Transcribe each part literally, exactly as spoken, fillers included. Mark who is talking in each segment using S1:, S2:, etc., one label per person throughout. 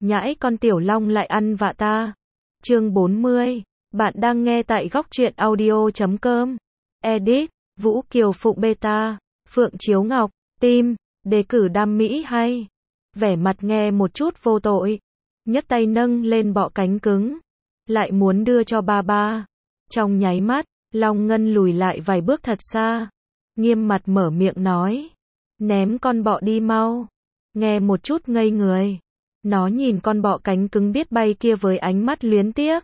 S1: nhãi con tiểu long lại ăn vạ ta. Chương bốn mươi, bạn đang nghe tại góc truyện audio chấm com. Edit, Vũ Kiều Phụng Beta, Phượng Chiếu Ngọc, Tim, đề cử đam mỹ hay. Vẻ mặt nghe một chút vô tội. Nhấc tay nâng lên bọ cánh cứng. Lại muốn đưa cho ba ba. Trong nháy mắt, Long Ngân lùi lại vài bước thật xa. Nghiêm mặt mở miệng nói. Ném con bọ đi mau. Nghe một chút ngây người. Nó nhìn con bọ cánh cứng biết bay kia với ánh mắt luyến tiếc.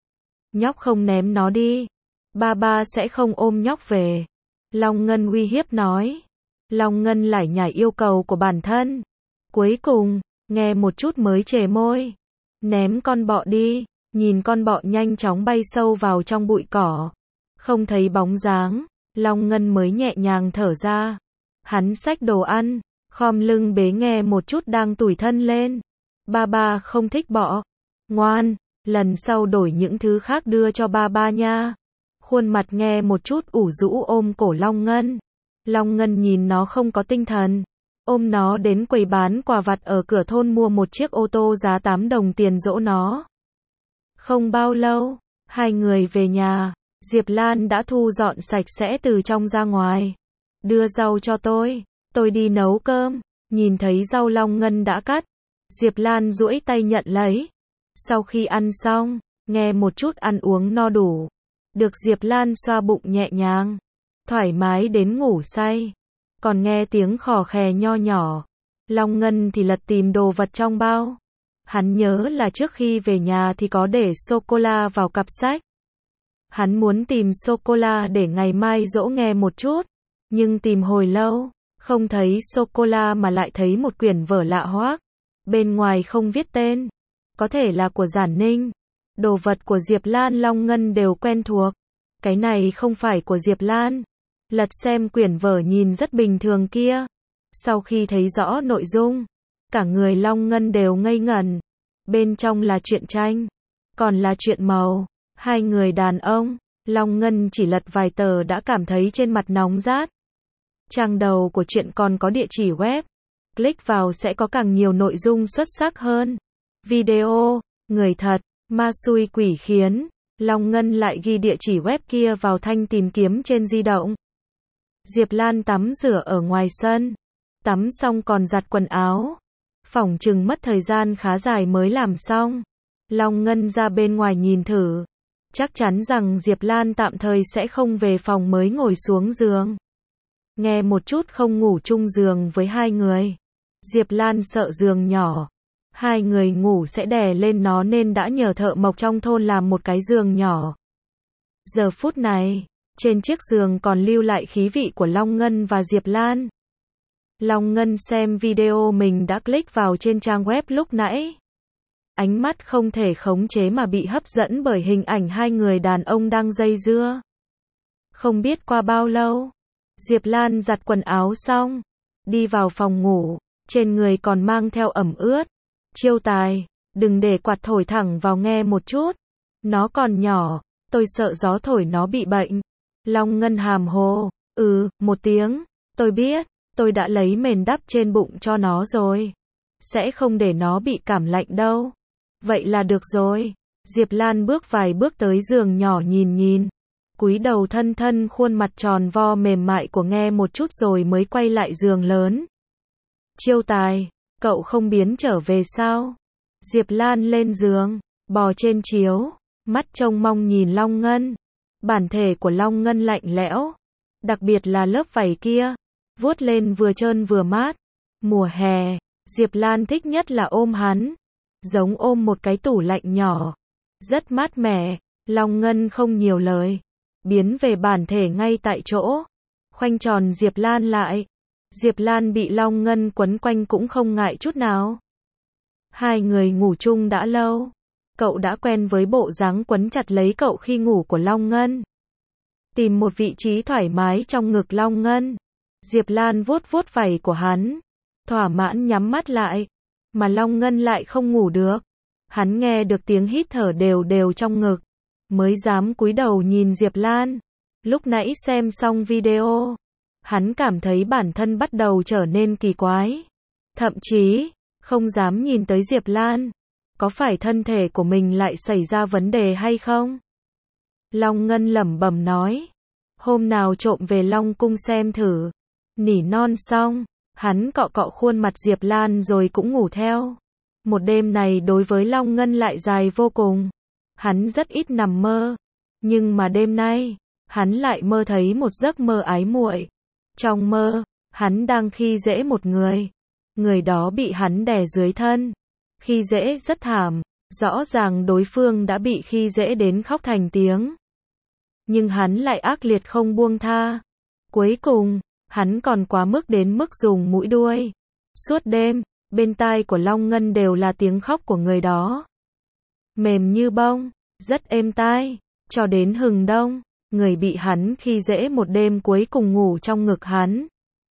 S1: Nhóc không ném nó đi. Ba ba sẽ không ôm nhóc về. Long Ngân uy hiếp nói. Long Ngân lải nhải yêu cầu của bản thân. Cuối cùng, nghe một chút mới chề môi. Ném con bọ đi. Nhìn con bọ nhanh chóng bay sâu vào trong bụi cỏ. Không thấy bóng dáng. Long Ngân mới nhẹ nhàng thở ra. Hắn xách đồ ăn. Khom lưng bế nghe một chút đang tủi thân lên. Ba ba không thích bọ. Ngoan, lần sau đổi những thứ khác đưa cho ba ba nha. Khuôn mặt nghe một chút ủ rũ ôm cổ Long Ngân. Long Ngân nhìn nó không có tinh thần. Ôm nó đến quầy bán quà vặt ở cửa thôn mua một chiếc ô tô giá tám đồng tiền dỗ nó. Không bao lâu, hai người về nhà. Diệp Lan đã thu dọn sạch sẽ từ trong ra ngoài. Đưa rau cho tôi, tôi đi nấu cơm. Nhìn thấy rau Long Ngân đã cắt. Diệp Lan duỗi tay nhận lấy. Sau khi ăn xong, nghe một chút ăn uống no đủ. Được Diệp Lan xoa bụng nhẹ nhàng. Thoải mái đến ngủ say. Còn nghe tiếng khò khè nho nhỏ. Long Ngân thì lật tìm đồ vật trong bao. Hắn nhớ là trước khi về nhà thì có để sô-cô-la vào cặp sách. Hắn muốn tìm sô-cô-la để ngày mai dỗ nghe một chút. Nhưng tìm hồi lâu, không thấy sô-cô-la mà lại thấy một quyển vở lạ hoắc. Bên ngoài không viết tên. Có thể là của Giản Ninh. Đồ vật của Diệp Lan Long Ngân đều quen thuộc. Cái này không phải của Diệp Lan. Lật xem quyển vở nhìn rất bình thường kia. Sau khi thấy rõ nội dung, cả người Long Ngân đều ngây ngẩn. Bên trong là truyện tranh. Còn là truyện màu. Hai người đàn ông. Long Ngân chỉ lật vài tờ đã cảm thấy trên mặt nóng rát. Trang đầu của truyện còn có địa chỉ web. Click vào sẽ có càng nhiều nội dung xuất sắc hơn. Video, người thật, ma xui quỷ khiến. Long Ngân lại ghi địa chỉ web kia vào thanh tìm kiếm trên di động. Diệp Lan tắm rửa ở ngoài sân. Tắm xong còn giặt quần áo. Phỏng chừng mất thời gian khá dài mới làm xong. Long Ngân ra bên ngoài nhìn thử. Chắc chắn rằng Diệp Lan tạm thời sẽ không về phòng mới ngồi xuống giường. Nghe một chút không ngủ chung giường với hai người. Diệp Lan sợ giường nhỏ. Hai người ngủ sẽ đè lên nó nên đã nhờ thợ mộc trong thôn làm một cái giường nhỏ. Giờ phút này, trên chiếc giường còn lưu lại khí vị của Long Ngân và Diệp Lan. Long Ngân xem video mình đã click vào trên trang web lúc nãy. Ánh mắt không thể khống chế mà bị hấp dẫn bởi hình ảnh hai người đàn ông đang dây dưa. Không biết qua bao lâu, Diệp Lan giặt quần áo xong, đi vào phòng ngủ, trên người còn mang theo ẩm ướt. Chiêu tài, đừng để quạt thổi thẳng vào nghe một chút. Nó còn nhỏ, tôi sợ gió thổi nó bị bệnh. Long Ngân hàm hồ, ừ, một tiếng, tôi biết, tôi đã lấy mền đắp trên bụng cho nó rồi. Sẽ không để nó bị cảm lạnh đâu. Vậy là được rồi. Diệp Lan bước vài bước tới giường nhỏ nhìn nhìn. Cúi đầu thân thân khuôn mặt tròn vo mềm mại của nghe một chút rồi mới quay lại giường lớn. Chiêu tài, cậu không biến trở về sao? Diệp Lan lên giường, bò trên chiếu, mắt trông mong nhìn Long Ngân. Bản thể của Long Ngân lạnh lẽo, đặc biệt là lớp vảy kia, vuốt lên vừa trơn vừa mát. Mùa hè, Diệp Lan thích nhất là ôm hắn, giống ôm một cái tủ lạnh nhỏ, rất mát mẻ. Long Ngân không nhiều lời, biến về bản thể ngay tại chỗ, khoanh tròn Diệp Lan lại. Diệp Lan bị Long Ngân quấn quanh cũng không ngại chút nào. Hai người ngủ chung đã lâu, cậu đã quen với bộ dáng quấn chặt lấy cậu khi ngủ của Long Ngân. Tìm một vị trí thoải mái trong ngực Long Ngân, Diệp Lan vuốt vuốt vảy của hắn, thỏa mãn nhắm mắt lại, mà Long Ngân lại không ngủ được. Hắn nghe được tiếng hít thở đều đều trong ngực, mới dám cúi đầu nhìn Diệp Lan. Lúc nãy xem xong video, hắn cảm thấy bản thân bắt đầu trở nên kỳ quái. Thậm chí, không dám nhìn tới Diệp Lan. có phải thân thể của mình lại xảy ra vấn đề hay không? Long Ngân lẩm bẩm nói. Hôm nào trộm về Long Cung xem thử. Nỉ non xong, hắn cọ cọ khuôn mặt Diệp Lan rồi cũng ngủ theo. Một đêm này đối với Long Ngân lại dài vô cùng. Hắn rất ít nằm mơ. Nhưng mà đêm nay, hắn lại mơ thấy một giấc mơ ái muội. Trong mơ, hắn đang khi dễ một người. Người đó bị hắn đè dưới thân. Khi dễ rất thảm, rõ ràng đối phương đã bị khi dễ đến khóc thành tiếng. Nhưng hắn lại ác liệt không buông tha. Cuối cùng, hắn còn quá mức đến mức dùng mũi đuôi. Suốt đêm, bên tai của Long Ngân đều là tiếng khóc của người đó. Mềm như bông, rất êm tai, cho đến hừng đông, người bị hắn khi dễ một đêm cuối cùng ngủ trong ngực hắn.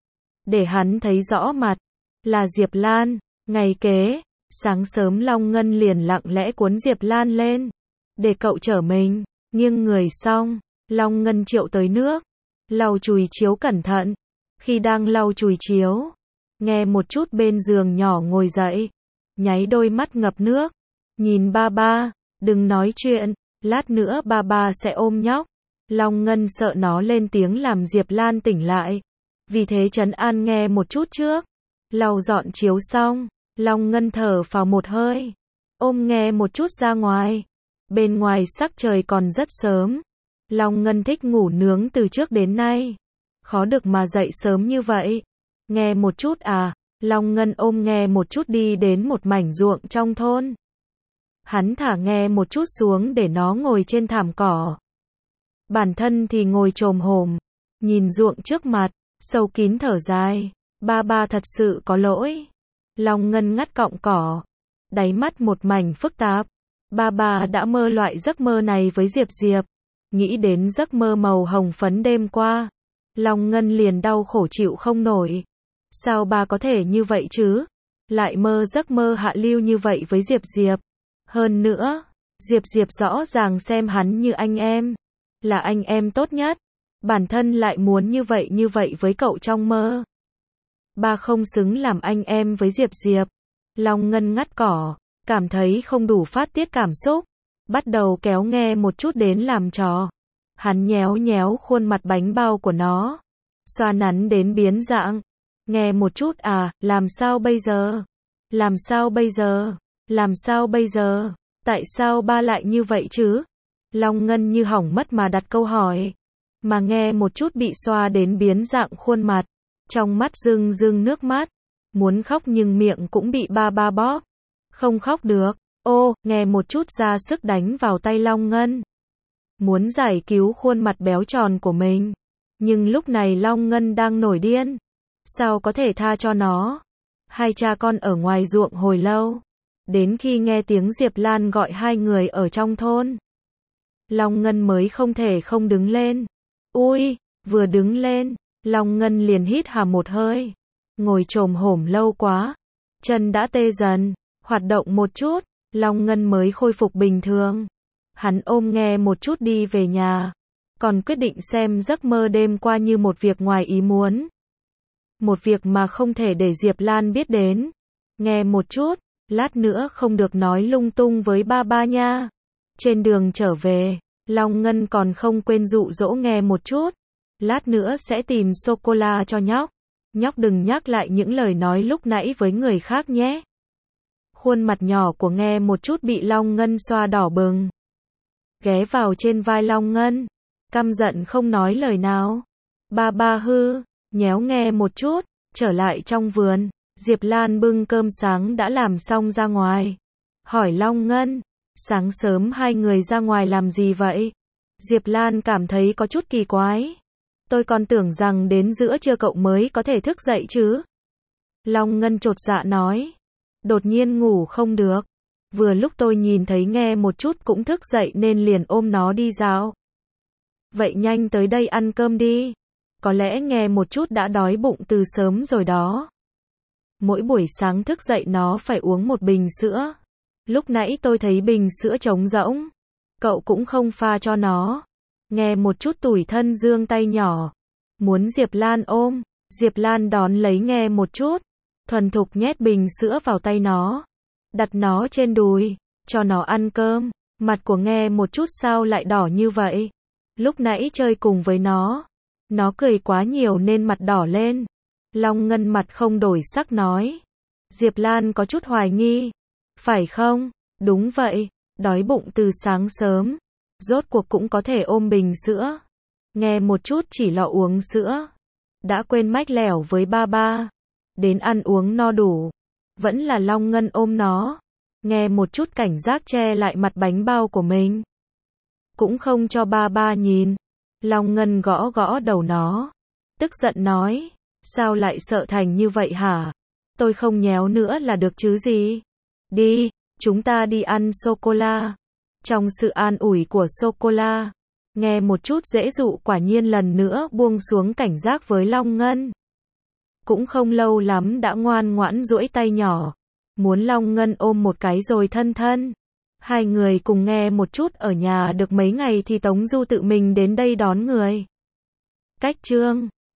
S1: Để hắn thấy rõ mặt, là Diệp Lan. Ngày kế, sáng sớm Long Ngân liền lặng lẽ cuốn Diệp Lan lên, để cậu chở mình. Nghiêng người xong, Long Ngân triệu tới nước, lau chùi chiếu cẩn thận. Khi đang lau chùi chiếu, nghe một chút bên giường nhỏ ngồi dậy, nháy đôi mắt ngập nước, nhìn ba ba, đừng nói chuyện, lát nữa ba ba sẽ ôm nhóc. Long Ngân sợ nó lên tiếng làm Diệp Lan tỉnh lại, vì thế trấn an nghe một chút trước. Lau dọn chiếu xong, Long Ngân thở phào một hơi, ôm nghe một chút ra ngoài. Bên ngoài sắc trời còn rất sớm. Long Ngân thích ngủ nướng từ trước đến nay, khó được mà dậy sớm như vậy. Nghe một chút à? Long Ngân ôm nghe một chút đi đến một mảnh ruộng trong thôn. Hắn thả nghe một chút xuống để nó ngồi trên thảm cỏ. Bản thân thì ngồi chồm hổm, nhìn ruộng trước mặt, sâu kín thở dài. Ba ba thật sự có lỗi. Long Ngân ngắt cọng cỏ, đáy mắt một mảnh phức tạp. Ba ba đã mơ loại giấc mơ này với Diệp Diệp. Nghĩ đến giấc mơ màu hồng phấn đêm qua, Long Ngân liền đau khổ chịu không nổi. Sao ba có thể như vậy chứ? Lại mơ giấc mơ hạ lưu như vậy với Diệp Diệp. Hơn nữa, Diệp Diệp rõ ràng xem hắn như anh em, là anh em tốt nhất. Bản thân lại muốn như vậy như vậy với cậu trong mơ. Ba không xứng làm anh em với Diệp Diệp. Long Ngân ngắt cỏ, cảm thấy không đủ phát tiết cảm xúc, bắt đầu kéo nghe một chút đến làm trò. Hắn nhéo nhéo khuôn mặt bánh bao của nó, xoa nắn đến biến dạng. Nghe một chút à, làm sao bây giờ? Làm sao bây giờ? Làm sao bây giờ? Tại sao ba lại như vậy chứ? Long Ngân như hỏng mất mà đặt câu hỏi. Mà nghe một chút bị xoa đến biến dạng khuôn mặt, trong mắt rưng rưng nước mắt, muốn khóc nhưng miệng cũng bị ba ba bóp. Không khóc được. Ô, nghe một chút ra sức đánh vào tay Long Ngân, muốn giải cứu khuôn mặt béo tròn của mình. Nhưng lúc này Long Ngân đang nổi điên. Sao có thể tha cho nó? Hai cha con ở ngoài ruộng hồi lâu, đến khi nghe tiếng Diệp Lan gọi hai người ở trong thôn, Long Ngân mới không thể không đứng lên. Ui, vừa đứng lên, Long Ngân liền hít hà một hơi. Ngồi chồm hổm lâu quá, chân đã tê dần, hoạt động một chút, Long Ngân mới khôi phục bình thường. Hắn ôm nghe một chút đi về nhà, còn quyết định xem giấc mơ đêm qua như một việc ngoài ý muốn. Một việc mà không thể để Diệp Lan biết đến. Nghe một chút, lát nữa không được nói lung tung với ba ba nha. Trên đường trở về, Long Ngân còn không quên dụ dỗ nghe một chút. Lát nữa sẽ tìm sô-cô-la cho nhóc. Nhóc đừng nhắc lại những lời nói lúc nãy với người khác nhé. Khuôn mặt nhỏ của nghe một chút bị Long Ngân xoa đỏ bừng. Ghé vào trên vai Long Ngân, căm giận không nói lời nào. Ba ba hư, nhéo nghe một chút, trở lại trong vườn. Diệp Lan bưng cơm sáng đã làm xong ra ngoài. Hỏi Long Ngân, sáng sớm hai người ra ngoài làm gì vậy? Diệp Lan cảm thấy có chút kỳ quái. Tôi còn tưởng rằng đến giữa trưa cậu mới có thể thức dậy chứ. Long Ngân chột dạ nói. Đột nhiên ngủ không được. Vừa lúc tôi nhìn thấy nghe một chút cũng thức dậy nên liền ôm nó đi dạo. Vậy nhanh tới đây ăn cơm đi. Có lẽ nghe một chút đã đói bụng từ sớm rồi đó. Mỗi buổi sáng thức dậy nó phải uống một bình sữa. Lúc nãy tôi thấy bình sữa trống rỗng. Cậu cũng không pha cho nó. Nghe một chút tủi thân giương tay nhỏ. Muốn Diệp Lan ôm. Diệp Lan đón lấy nghe một chút. Thuần thục nhét bình sữa vào tay nó. đặt nó trên đùi, cho nó ăn cơm. Mặt của Nghe một chút sao lại đỏ như vậy? Lúc nãy chơi cùng với nó, nó cười quá nhiều nên mặt đỏ lên. Long Ngân mặt không đổi sắc nói. Diệp Lan có chút hoài nghi. Phải không? Đúng vậy, đói bụng từ sáng sớm. Rốt cuộc cũng có thể ôm bình sữa. Nghe một chút chỉ lo uống sữa. Đã quên mách lẻo với ba ba. Đến ăn uống no đủ. Vẫn là Long Ngân ôm nó. Nghe một chút cảnh giác che lại mặt bánh bao của mình. Cũng không cho ba ba nhìn. Long Ngân gõ gõ đầu nó. Tức giận nói. Sao lại sợ thành như vậy hả? Tôi không nhéo nữa là được chứ gì? Đi, chúng ta đi ăn sô-cô-la. Trong sự an ủi của sô-cô-la, Nghe một chút dễ dụ quả nhiên lần nữa buông xuống cảnh giác với Long Ngân. Cũng không lâu lắm đã ngoan ngoãn duỗi tay nhỏ. Muốn Long Ngân ôm một cái rồi thân thân. Hai người cùng Nghe một chút ở nhà được mấy ngày thì Tống Du tự mình đến đây đón người. Cách chương